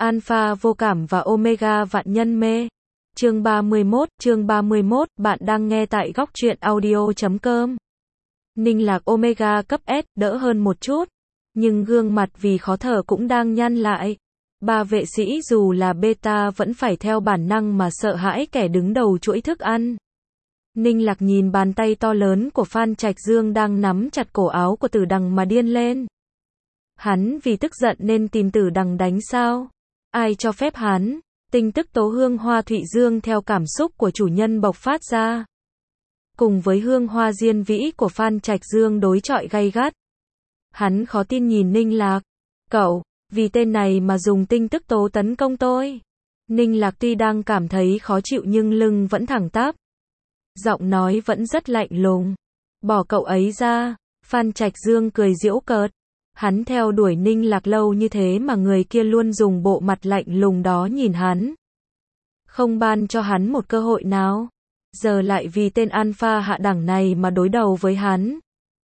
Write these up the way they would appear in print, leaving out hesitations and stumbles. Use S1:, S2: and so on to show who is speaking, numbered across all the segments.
S1: Alpha vô cảm và Omega vạn nhân mê. Chương 31, bạn đang nghe tại góc truyện audio.com. Ninh Lạc Omega cấp S, đỡ hơn một chút, nhưng gương mặt vì khó thở cũng đang nhăn lại. Ba vệ sĩ dù là beta vẫn phải theo bản năng mà sợ hãi kẻ đứng đầu chuỗi thức ăn. Ninh Lạc nhìn bàn tay to lớn của Phan Trạch Dương đang nắm chặt cổ áo của Tử Đằng mà điên lên. Hắn vì tức giận nên tìm Tử Đằng đánh sao? Ai cho phép hắn? Tin tức tố hương hoa thụy dương theo cảm xúc của chủ nhân bộc phát ra. Cùng với hương hoa diên vĩ của Phan Trạch Dương đối chọi gay gắt. Hắn khó tin nhìn Ninh Lạc. Cậu, vì tên này mà dùng tin tức tố tấn công tôi. Ninh Lạc tuy đang cảm thấy khó chịu nhưng lưng vẫn thẳng tắp. Giọng nói vẫn rất lạnh lùng. Bỏ cậu ấy ra. Phan Trạch Dương cười giễu cợt. Hắn theo đuổi Ninh Lạc lâu như thế mà người kia luôn dùng bộ mặt lạnh lùng đó nhìn hắn. Không ban cho hắn một cơ hội nào. Giờ lại vì tên alpha hạ đẳng này mà đối đầu với hắn.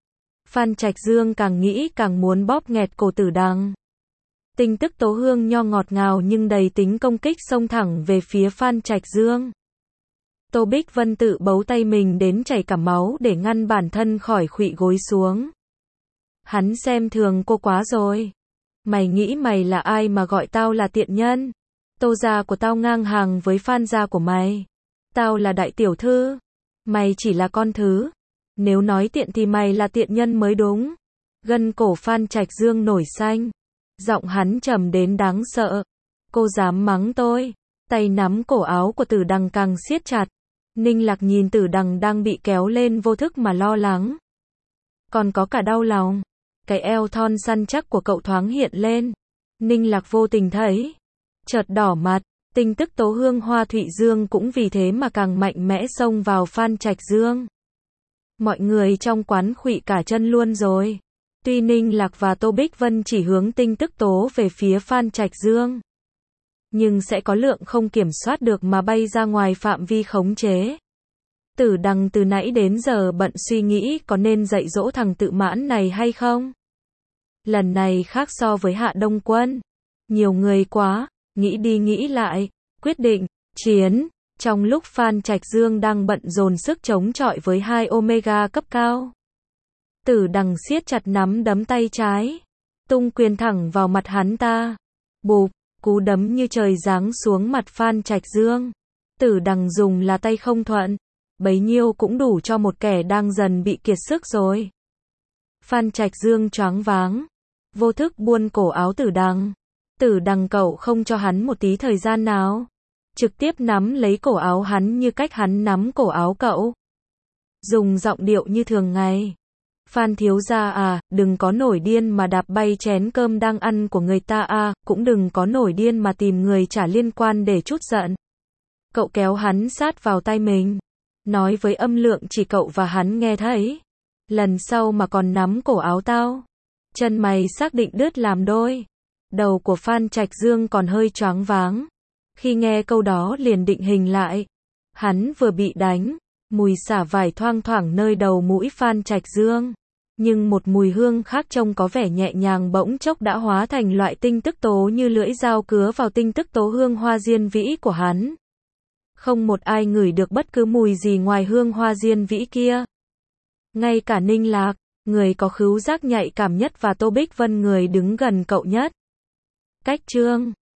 S1: Phan Trạch Dương càng nghĩ càng muốn bóp nghẹt cổ Tử Đằng. Tin tức tố hương nho ngọt ngào nhưng đầy tính công kích xông thẳng về phía Phan Trạch Dương. Tô Bích Vân tự bấu tay mình đến chảy cả máu để ngăn bản thân khỏi khuỵu gối xuống. Hắn xem thường cô quá rồi. Mày nghĩ mày là ai mà gọi tao là tiện nhân? Tô gia của tao ngang hàng với Phan gia của mày. Tao là đại tiểu thư. Mày chỉ là con thứ. Nếu nói tiện thì mày là tiện nhân mới đúng. Gân cổ Phan Trạch Dương nổi xanh. Giọng hắn trầm đến đáng sợ. Cô dám mắng tôi. Tay nắm cổ áo của Tử Đằng càng siết chặt. Ninh Lạc nhìn Tử Đằng đang bị kéo lên vô thức mà lo lắng. Còn có cả đau lòng. Cái eo thon săn chắc của cậu thoáng hiện lên. Ninh Lạc vô tình thấy. Chợt đỏ mặt. Tin tức tố hương hoa thụy dương cũng vì thế mà càng mạnh mẽ xông vào Phan Trạch Dương. Mọi người trong quán khuỵu cả chân luôn rồi. Tuy Ninh Lạc và Tô Bích Vân chỉ hướng tin tức tố về phía Phan Trạch Dương. Nhưng sẽ có lượng không kiểm soát được mà bay ra ngoài phạm vi khống chế. Tử Đằng từ nãy đến giờ bận suy nghĩ có nên dạy dỗ thằng tự mãn này hay không. Lần này khác so với Hạ Đông Quân. Nhiều người quá, nghĩ đi nghĩ lại, quyết định, chiến. Trong lúc Phan Trạch Dương đang bận dồn sức chống chọi với hai Omega cấp cao. Tử Đằng siết chặt nắm đấm tay trái. Tung quyền thẳng vào mặt hắn ta. Bụp, cú đấm như trời giáng xuống mặt Phan Trạch Dương. Tử Đằng dùng là tay không thuận. Bấy nhiêu cũng đủ cho một kẻ đang dần bị kiệt sức rồi. Phan Trạch Dương choáng váng. Vô thức buôn cổ áo Tử Đằng. Tử Đằng cậu không cho hắn một tí thời gian nào. Trực tiếp nắm lấy cổ áo hắn như cách hắn nắm cổ áo cậu. Dùng giọng điệu như thường ngày. Phan thiếu gia à, đừng có nổi điên mà đạp bay chén cơm đang ăn của người ta à, cũng đừng có nổi điên mà tìm người trả liên quan để trút giận. Cậu kéo hắn sát vào tai mình. Nói với âm lượng chỉ cậu và hắn nghe thấy. Lần sau mà còn nắm cổ áo tao. Chân mày xác định đứt làm đôi. Đầu của Phan Trạch Dương còn hơi choáng váng. Khi nghe câu đó liền định hình lại. Hắn vừa bị đánh. Mùi xả vải thoang thoảng nơi đầu mũi Phan Trạch Dương. Nhưng một mùi hương khác trông có vẻ nhẹ nhàng bỗng chốc đã hóa thành loại tinh tức tố như lưỡi dao cứa vào tinh tức tố hương hoa diên vĩ của hắn. Không một ai ngửi được bất cứ mùi gì ngoài hương hoa diên vĩ kia. Ngay cả Ninh Lạc, người có khứu giác nhạy cảm nhất và Tô Bích Vân người đứng gần cậu nhất. Cách chương